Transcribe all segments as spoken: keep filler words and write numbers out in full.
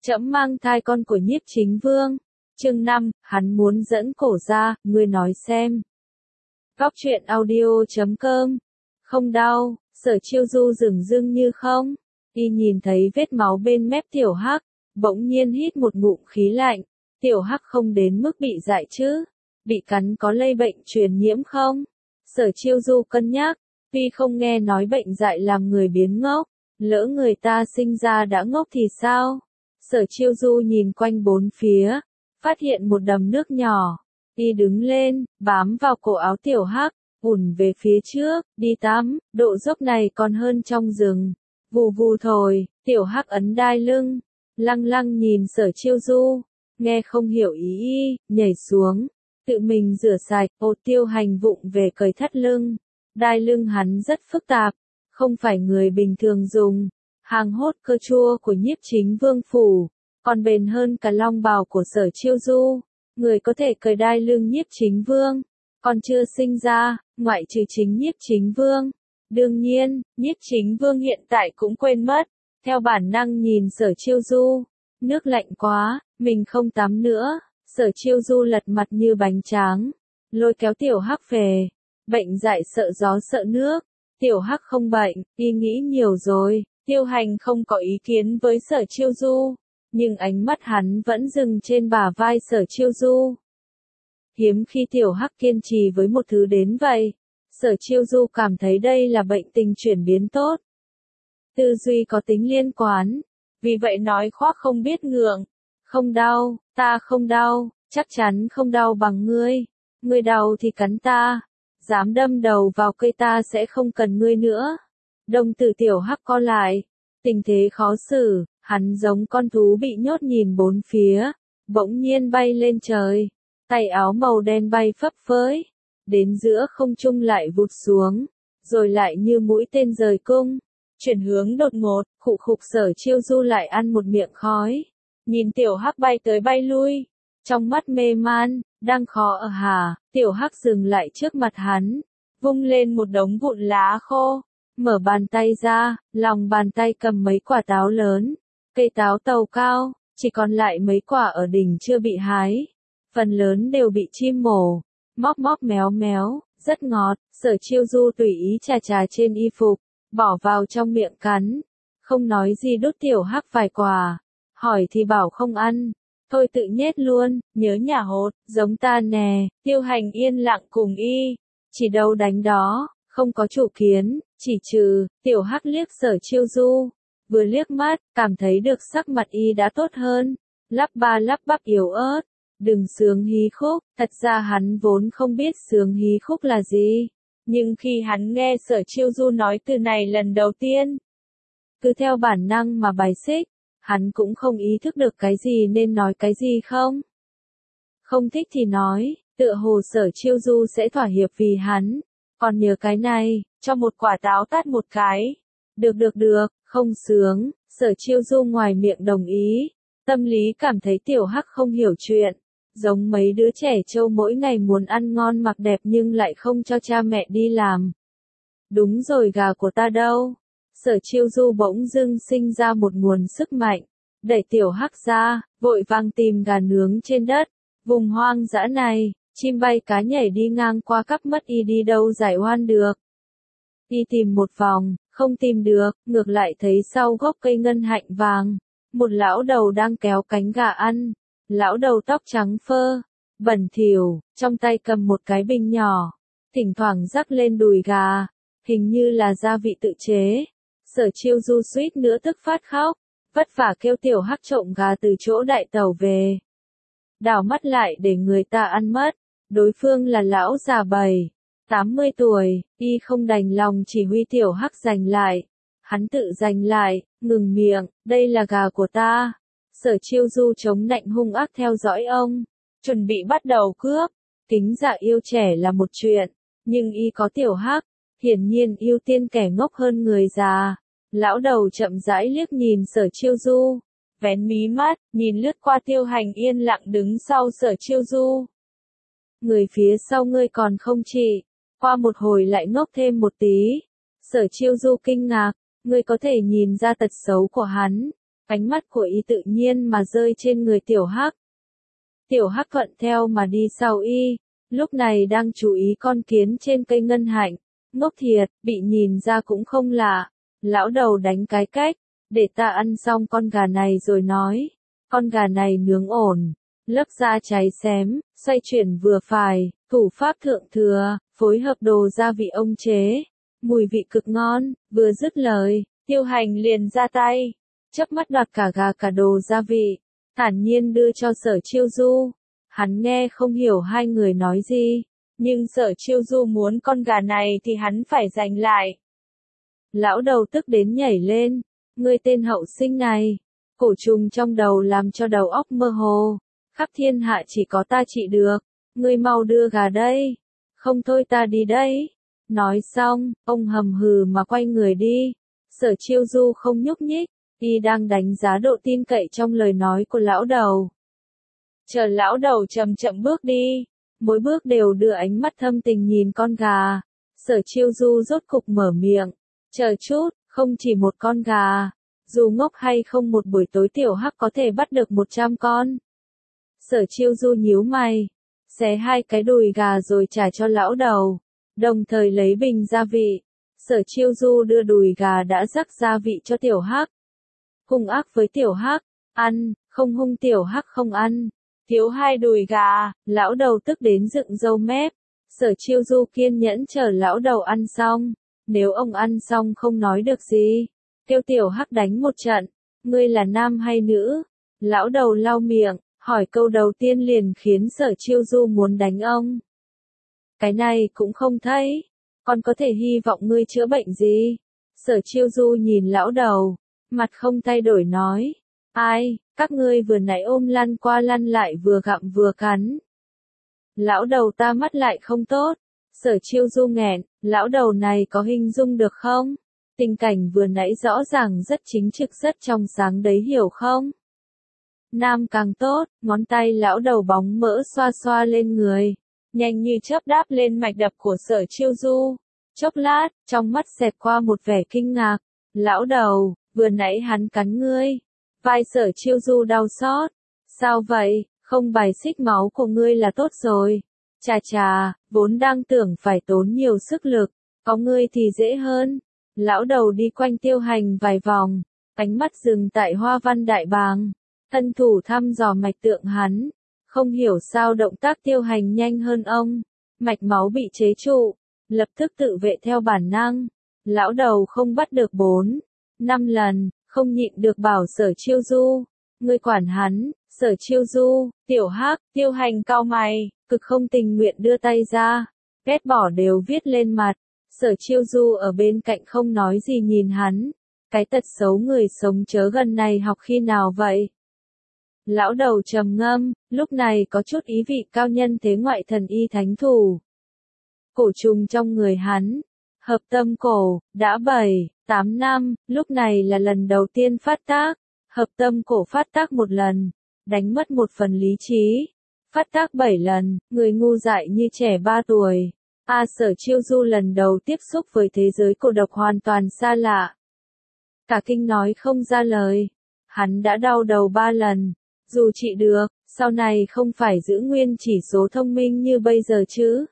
Trẫm mang thai con của Nhiếp Chính Vương. Chương năm, hắn muốn dẫn cổ ra, ngươi nói xem. Góc truyện audio chấm com. Không đau, Sở Chiêu Du dửng dưng như không. Y nhìn thấy vết máu bên mép Tiểu Hắc, bỗng nhiên hít một ngụm khí lạnh. Tiểu Hắc không đến mức bị dại chứ? Bị cắn có lây bệnh truyền nhiễm không? Sở Chiêu Du cân nhắc, tuy không nghe nói bệnh dại làm người biến ngốc, lỡ người ta sinh ra đã ngốc thì sao? Sở Chiêu Du nhìn quanh bốn phía, phát hiện một đầm nước nhỏ. Y đứng lên, bám vào cổ áo Tiểu Hắc, ùn về phía trước, đi tắm, độ dốc này còn hơn trong rừng. Vù vù thổi, Tiểu Hắc ấn đai lưng, lăng lăng nhìn Sở Chiêu Du, nghe không hiểu ý y, nhảy xuống, tự mình rửa sạch, ô Tiêu Hành vụng về cởi thắt lưng. Đai lưng hắn rất phức tạp, không phải người bình thường dùng. Hàng hốt cơ chua của Nhiếp Chính Vương phủ, còn bền hơn cả long bào của Sở Chiêu Du. Người có thể cởi đai lưng Nhiếp Chính Vương, còn chưa sinh ra, ngoại trừ chính Nhiếp Chính Vương. Đương nhiên, Nhiếp Chính Vương hiện tại cũng quên mất, theo bản năng nhìn Sở Chiêu Du. Nước lạnh quá, mình không tắm nữa. Sở Chiêu Du lật mặt như bánh tráng, lôi kéo Tiểu Hắc về. Bệnh dại sợ gió sợ nước, Tiểu Hắc không bệnh, y nghĩ nhiều rồi. Tiêu Hành không có ý kiến với Sở Chiêu Du, nhưng ánh mắt hắn vẫn dừng trên bả vai Sở Chiêu Du. Hiếm khi Tiểu Hắc kiên trì với một thứ đến vậy. Sở Chiêu Du cảm thấy đây là bệnh tình chuyển biến tốt. Tư duy có tính liên quan, vì vậy nói khoác không biết ngượng. Không đau, ta không đau, chắc chắn không đau bằng ngươi. Ngươi đau thì cắn ta, dám đâm đầu vào cây ta sẽ không cần ngươi nữa. Đồng tử Tiểu Hắc co lại, tình thế khó xử, hắn giống con thú bị nhốt nhìn bốn phía, bỗng nhiên bay lên trời, tay áo màu đen bay phấp phới, đến giữa không trung lại vụt xuống, rồi lại như mũi tên rời cung, chuyển hướng đột ngột, khụ khục. Sở Chiêu Du lại ăn một miệng khói, nhìn Tiểu Hắc bay tới bay lui, trong mắt mê man, đang khó ở hả. Tiểu Hắc dừng lại trước mặt hắn, vung lên một đống vụn lá khô. Mở bàn tay ra, lòng bàn tay cầm mấy quả táo lớn, cây táo tàu cao, chỉ còn lại mấy quả ở đỉnh chưa bị hái. Phần lớn đều bị chim mổ, móc móc méo méo, rất ngọt. Sở Chiêu Du tùy ý chà chà trên y phục, bỏ vào trong miệng cắn, không nói gì đút Tiểu Hắc vài quả, hỏi thì bảo không ăn, thôi tự nhét luôn, nhớ nhà hột, giống ta nè. Tiêu Hành yên lặng cùng y, chỉ đâu đánh đó, không có chủ kiến, chỉ trừ. Tiểu Hắc liếc Sở Chiêu Du, vừa liếc mắt, cảm thấy được sắc mặt y đã tốt hơn, lắp ba lắp bắp yếu ớt, đừng sướng hí khúc. Thật ra hắn vốn không biết sướng hí khúc là gì, nhưng khi hắn nghe Sở Chiêu Du nói từ này lần đầu tiên, cứ theo bản năng mà bài xích. Hắn cũng không ý thức được cái gì nên nói cái gì không. Không thích thì nói, tựa hồ Sở Chiêu Du sẽ thỏa hiệp vì hắn. Còn nhớ cái này, cho một quả táo tát một cái. Được được được, không sướng. Sở Chiêu Du ngoài miệng đồng ý, tâm lý cảm thấy Tiểu Hắc không hiểu chuyện. Giống mấy đứa trẻ trâu mỗi ngày muốn ăn ngon mặc đẹp nhưng lại không cho cha mẹ đi làm. Đúng rồi, gà của ta đâu? Sở Chiêu Du bỗng dưng sinh ra một nguồn sức mạnh, đẩy Tiểu Hắc ra, vội vàng tìm gà nướng trên đất. Vùng hoang dã này, chim bay cá nhảy đi ngang qua cắp mất y đi đâu giải oan được. Y tìm một vòng, không tìm được, ngược lại thấy sau gốc cây ngân hạnh vàng, một lão đầu đang kéo cánh gà ăn. Lão đầu tóc trắng phơ, bẩn thỉu, trong tay cầm một cái bình nhỏ, thỉnh thoảng rắc lên đùi gà, hình như là gia vị tự chế. Sở Chiêu Du suýt nữa tức phát khóc, vất vả kêu Tiểu Hắc trộm gà từ chỗ đại tẩu về. Đảo mắt lại để người ta ăn mất, đối phương là lão già bảy, tám mươi tuổi, y không đành lòng chỉ huy Tiểu Hắc giành lại. Hắn tự giành lại, ngừng miệng, đây là gà của ta. Sở Chiêu Du chống nạnh hung ác theo dõi ông, chuẩn bị bắt đầu cướp. Kính dạ yêu trẻ là một chuyện, nhưng y có Tiểu Hắc, hiển nhiên ưu tiên kẻ ngốc hơn người già. Lão đầu chậm rãi liếc nhìn Sở Chiêu Du, vén mí mắt, nhìn lướt qua Tiêu Hành yên lặng đứng sau Sở Chiêu Du. Người phía sau ngươi còn không trị, qua một hồi lại ngốc thêm một tí. Sở Chiêu Du kinh ngạc, ngươi có thể nhìn ra tật xấu của hắn. Ánh mắt của y tự nhiên mà rơi trên người tiểu hắc. Tiểu hắc thuận theo mà đi sau y, lúc này đang chú ý con kiến trên cây ngân hạnh. Ngốc thiệt, bị nhìn ra cũng không lạ. Lão đầu đánh cái cách, để ta ăn xong con gà này rồi nói. Con gà này nướng ổn, lớp da cháy xém, xoay chuyển vừa phải, thủ pháp thượng thừa, phối hợp đồ gia vị ông chế. Mùi vị cực ngon, vừa dứt lời, Tiêu Hành liền ra tay, chớp mắt đoạt cả gà cả đồ gia vị, thản nhiên đưa cho Sở Chiêu Du. Hắn nghe không hiểu hai người nói gì, nhưng Sở Chiêu Du muốn con gà này thì hắn phải giành lại. Lão đầu tức đến nhảy lên, ngươi tên hậu sinh này, cổ trùng trong đầu làm cho đầu óc mơ hồ, khắp thiên hạ chỉ có ta trị được, ngươi mau đưa gà đây, không thôi ta đi đây. Nói xong, ông hầm hừ mà quay người đi. Sở Chiêu Du không nhúc nhích, y đang đánh giá độ tin cậy trong lời nói của lão đầu. Chờ lão đầu chậm chậm bước đi, mỗi bước đều đưa ánh mắt thâm tình nhìn con gà. Sở Chiêu Du rốt cục mở miệng, chờ chút, không chỉ một con gà, dù ngốc hay không một buổi tối tiểu hắc có thể bắt được một trăm con. Sở Chiêu Du nhíu mày, xé hai cái đùi gà rồi trả cho lão đầu, đồng thời lấy bình gia vị. Sở Chiêu Du đưa đùi gà đã rắc gia vị cho tiểu hắc. Hung ác với tiểu hắc, ăn, không hung tiểu hắc không ăn. Thiếu hai đùi gà, lão đầu tức đến dựng râu mép. Sở Chiêu Du kiên nhẫn chờ lão đầu ăn xong. Nếu ông ăn xong không nói được gì, kêu tiểu hắc đánh một trận. Ngươi là nam hay nữ? Lão đầu lau miệng, hỏi câu đầu tiên liền khiến Sở Chiêu Du muốn đánh ông. Cái này cũng không thấy, còn có thể hy vọng ngươi chữa bệnh gì? Sở Chiêu Du nhìn lão đầu, mặt không thay đổi nói, ai, các ngươi vừa nãy ôm lăn qua lăn lại vừa gặm vừa cắn. Lão đầu ta mắt lại không tốt. Sở Chiêu Du nghẹn, lão đầu này có hình dung được không? Tình cảnh vừa nãy rõ ràng rất chính trực rất trong sáng đấy hiểu không? Nam càng tốt, ngón tay lão đầu bóng mỡ xoa xoa lên người, nhanh như chớp đáp lên mạch đập của Sở Chiêu Du. Chốc lát, trong mắt xẹt qua một vẻ kinh ngạc. Lão đầu, vừa nãy hắn cắn ngươi. Vai Sở Chiêu Du đau xót. Sao vậy, không bài xích máu của ngươi là tốt rồi. Chà chà, vốn đang tưởng phải tốn nhiều sức lực, có ngươi thì dễ hơn. Lão đầu đi quanh Tiêu Hành vài vòng, ánh mắt dừng tại hoa văn đại bàng. Thân thủ thăm dò mạch tượng hắn. Không hiểu sao động tác Tiêu Hành nhanh hơn ông. Mạch máu bị chế trụ, lập tức tự vệ theo bản năng. Lão đầu không bắt được bốn, năm lần, không nhịn được bảo Sở Chiêu Du. Ngươi quản hắn. Sở Chiêu Du, tiểu hắc, Tiêu Hành cau mày, cực không tình nguyện đưa tay ra, ghét bỏ đều viết lên mặt. Sở Chiêu Du ở bên cạnh không nói gì nhìn hắn, cái tật xấu người sống chớ gần này học khi nào vậy? Lão đầu trầm ngâm, lúc này có chút ý vị cao nhân thế ngoại thần y thánh thủ. Cổ trùng trong người hắn, hợp tâm cổ, đã bảy, tám năm, lúc này là lần đầu tiên phát tác, hợp tâm cổ phát tác một lần, đánh mất một phần lý trí, phát tác bảy lần, người ngu dại như trẻ ba tuổi. A Sở Chiêu Du lần đầu tiếp xúc với thế giới cổ độc hoàn toàn xa lạ. Cả kinh nói không ra lời, hắn đã đau đầu ba lần, dù trị được, sau này không phải giữ nguyên chỉ số thông minh như bây giờ chứ.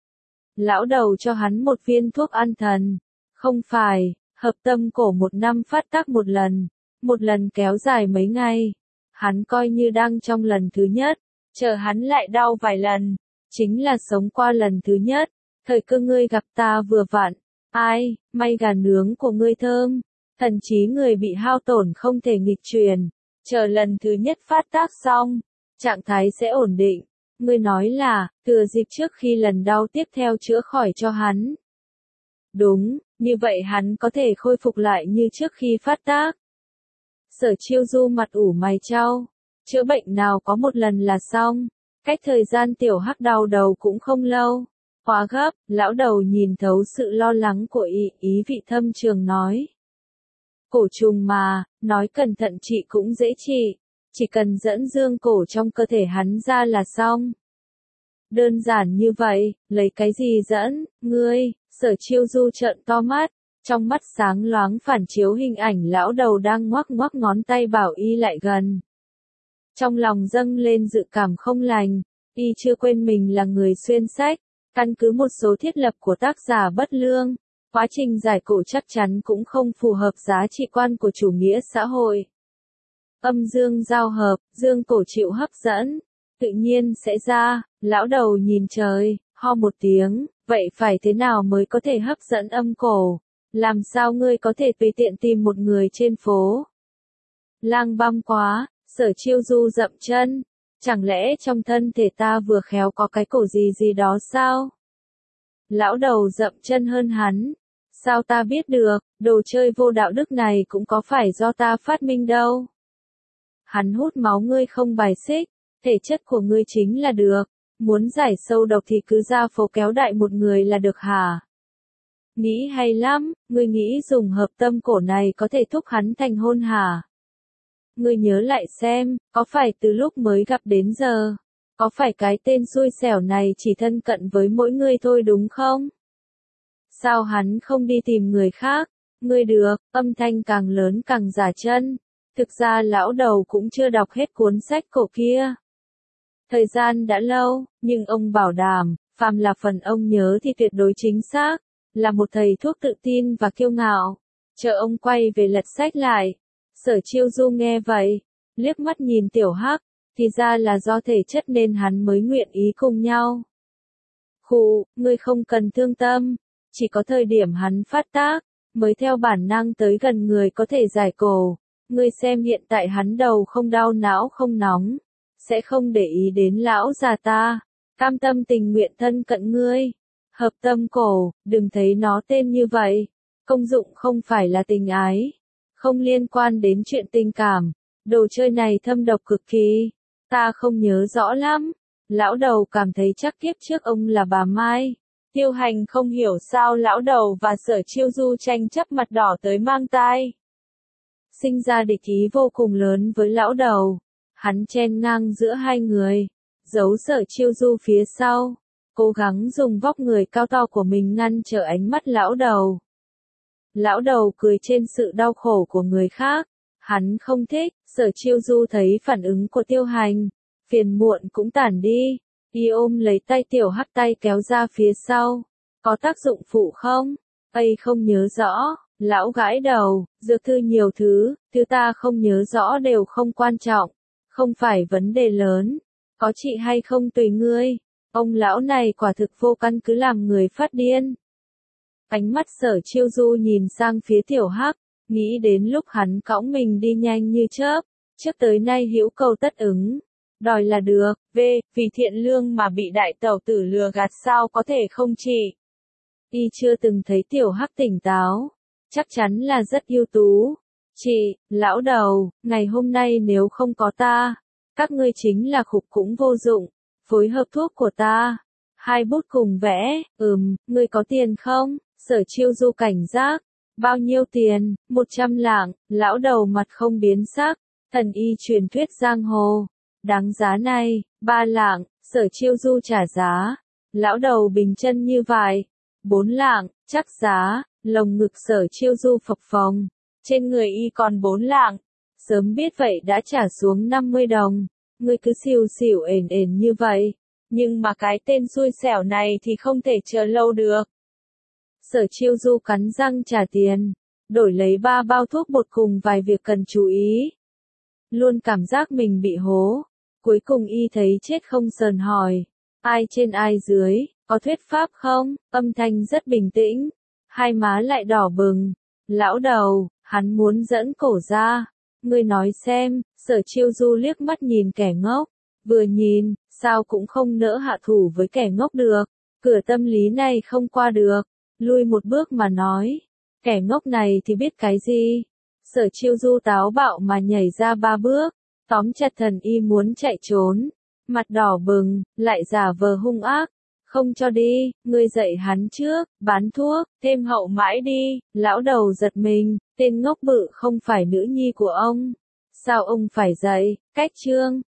Lão đầu cho hắn một viên thuốc an thần, không phải, hợp tâm cổ một năm phát tác một lần, một lần kéo dài mấy ngày. Hắn coi như đang trong lần thứ nhất, chờ hắn lại đau vài lần, chính là sống qua lần thứ nhất, thời cơ ngươi gặp ta vừa vặn, ai, may gà nướng của ngươi thơm, thần trí người bị hao tổn không thể nghịch truyền, chờ lần thứ nhất phát tác xong, trạng thái sẽ ổn định, ngươi nói là, thừa dịp trước khi lần đau tiếp theo chữa khỏi cho hắn. Đúng, như vậy hắn có thể khôi phục lại như trước khi phát tác. Sở Chiêu Du mặt ủ mày chau, chữa bệnh nào có một lần là xong, cách thời gian tiểu hắc đau đầu cũng không lâu. Quá gấp, lão đầu nhìn thấu sự lo lắng của y, ý vị thâm trường nói. Cổ trùng mà, nói cẩn thận trị cũng dễ trị, chỉ cần dẫn dương cổ trong cơ thể hắn ra là xong. Đơn giản như vậy, lấy cái gì dẫn, ngươi? Sở Chiêu Du trợn to mắt, Trong mắt sáng loáng phản chiếu hình ảnh lão đầu đang ngoắc ngoắc ngón tay bảo y lại gần. Trong lòng dâng lên dự cảm không lành, y chưa quên mình là người xuyên sách, căn cứ một số thiết lập của tác giả bất lương, quá trình giải cổ chắc chắn cũng không phù hợp giá trị quan của chủ nghĩa xã hội. Âm dương giao hợp, dương cổ chịu hấp dẫn, tự nhiên sẽ ra, lão đầu nhìn trời, ho một tiếng, vậy phải thế nào mới có thể hấp dẫn âm cổ? Làm sao ngươi có thể tùy tiện tìm một người trên phố? Lang băm quá, Sở Chiêu Du dậm chân, chẳng lẽ trong thân thể ta vừa khéo có cái cổ gì gì đó sao? Lão đầu dậm chân hơn hắn, sao ta biết được, đồ chơi vô đạo đức này cũng có phải do ta phát minh đâu. Hắn hút máu ngươi không bài xích, thể chất của ngươi chính là được, muốn giải sâu độc thì cứ ra phố kéo đại một người là được hả? Nghĩ hay lắm, ngươi nghĩ dùng hợp tâm cổ này có thể thúc hắn thành hôn hả? Ngươi nhớ lại xem, có phải từ lúc mới gặp đến giờ, có phải cái tên xui xẻo này chỉ thân cận với mỗi ngươi thôi đúng không? Sao hắn không đi tìm người khác? Ngươi được, âm thanh càng lớn càng giả chân. Thực ra lão đầu cũng chưa đọc hết cuốn sách cổ kia. Thời gian đã lâu, nhưng ông bảo đảm, phàm là phần ông nhớ thì tuyệt đối chính xác, là một thầy thuốc tự tin và kiêu ngạo. Chờ ông quay về lật sách lại. Sở Chiêu Du nghe vậy, liếc mắt nhìn Tiểu Hắc, thì ra là do thể chất nên hắn mới nguyện ý cùng nhau. Khụ, ngươi không cần thương tâm, chỉ có thời điểm hắn phát tác, mới theo bản năng tới gần người có thể giải cổ. Ngươi xem hiện tại hắn đầu không đau não không nóng, sẽ không để ý đến lão già ta, cam tâm tình nguyện thân cận ngươi. Hợp tâm cổ, đừng thấy nó tên như vậy, công dụng không phải là tình ái, không liên quan đến chuyện tình cảm, đồ chơi này thâm độc cực kỳ, ta không nhớ rõ lắm. Lão đầu cảm thấy chắc kiếp trước ông là bà Mai. Tiêu Hành không hiểu sao lão đầu và Sở Chiêu Du tranh chấp mặt đỏ tới mang tai. Sinh ra địch ý vô cùng lớn với lão đầu, hắn chen ngang giữa hai người, giấu Sở Chiêu Du phía sau, cố gắng dùng vóc người cao to của mình ngăn trở ánh mắt lão đầu. Lão đầu cười trên sự đau khổ của người khác, hắn không thích. Sở Chiêu Du thấy phản ứng của Tiêu Hành, phiền muộn cũng tản đi, y ôm lấy tay Tiểu Hắc tay kéo ra phía sau. Có tác dụng phụ không? Ây không nhớ rõ, lão gãi đầu, dược thư nhiều thứ, thứ ta không nhớ rõ đều không quan trọng, không phải vấn đề lớn, có trị hay không tùy ngươi. Ông lão này quả thực vô căn cứ làm người phát điên. Ánh mắt Sở Chiêu Du nhìn sang phía Tiểu Hắc, nghĩ đến lúc hắn cõng mình đi nhanh như chớp, trước tới nay hữu cầu tất ứng, đòi là được, v, vì thiện lương mà bị đại tẩu tử lừa gạt sao có thể không trị. Y chưa từng thấy Tiểu Hắc tỉnh táo, chắc chắn là rất ưu tú. Chị, lão đầu, ngày hôm nay nếu không có ta, các ngươi chính là khục cũng vô dụng, phối hợp thuốc của ta. Hai bút cùng vẽ, ừm, ngươi có tiền không? Sở Chiêu Du cảnh giác. Bao nhiêu tiền? Một trăm lạng, lão đầu mặt không biến sắc, thần y truyền thuyết giang hồ. Đáng giá này, ba lạng, Sở Chiêu Du trả giá. Lão đầu bình chân như vải. Bốn lạng, chắc giá, lồng ngực Sở Chiêu Du phập phồng. Trên người y còn bốn lạng. Sớm biết vậy đã trả xuống năm mươi đồng. Ngươi cứ xìu xìu ền ền như vậy. Nhưng mà cái tên xui xẻo này thì không thể chờ lâu được. Sở Chiêu Du cắn răng trả tiền, đổi lấy ba bao thuốc bột cùng vài việc cần chú ý. Luôn cảm giác mình bị hố. Cuối cùng y thấy chết không sờn hỏi. Ai trên ai dưới, có thuyết pháp không? Âm thanh rất bình tĩnh. Hai má lại đỏ bừng. Lão đầu, hắn muốn dẫn cổ ra. Ngươi nói xem. Sở Chiêu Du liếc mắt nhìn kẻ ngốc. Vừa nhìn, sao cũng không nỡ hạ thủ với kẻ ngốc được. Cửa tâm lý này không qua được. Lui một bước mà nói. Kẻ ngốc này thì biết cái gì? Sở Chiêu Du táo bạo mà nhảy ra ba bước. Tóm chặt thần y muốn chạy trốn. Mặt đỏ bừng, lại giả vờ hung ác. Không cho đi, ngươi dạy hắn trước, bán thuốc, thêm hậu mãi đi. Lão đầu giật mình, tên ngốc bự không phải nữ nhi của ông. Sao ông phải dạy? Cách chương.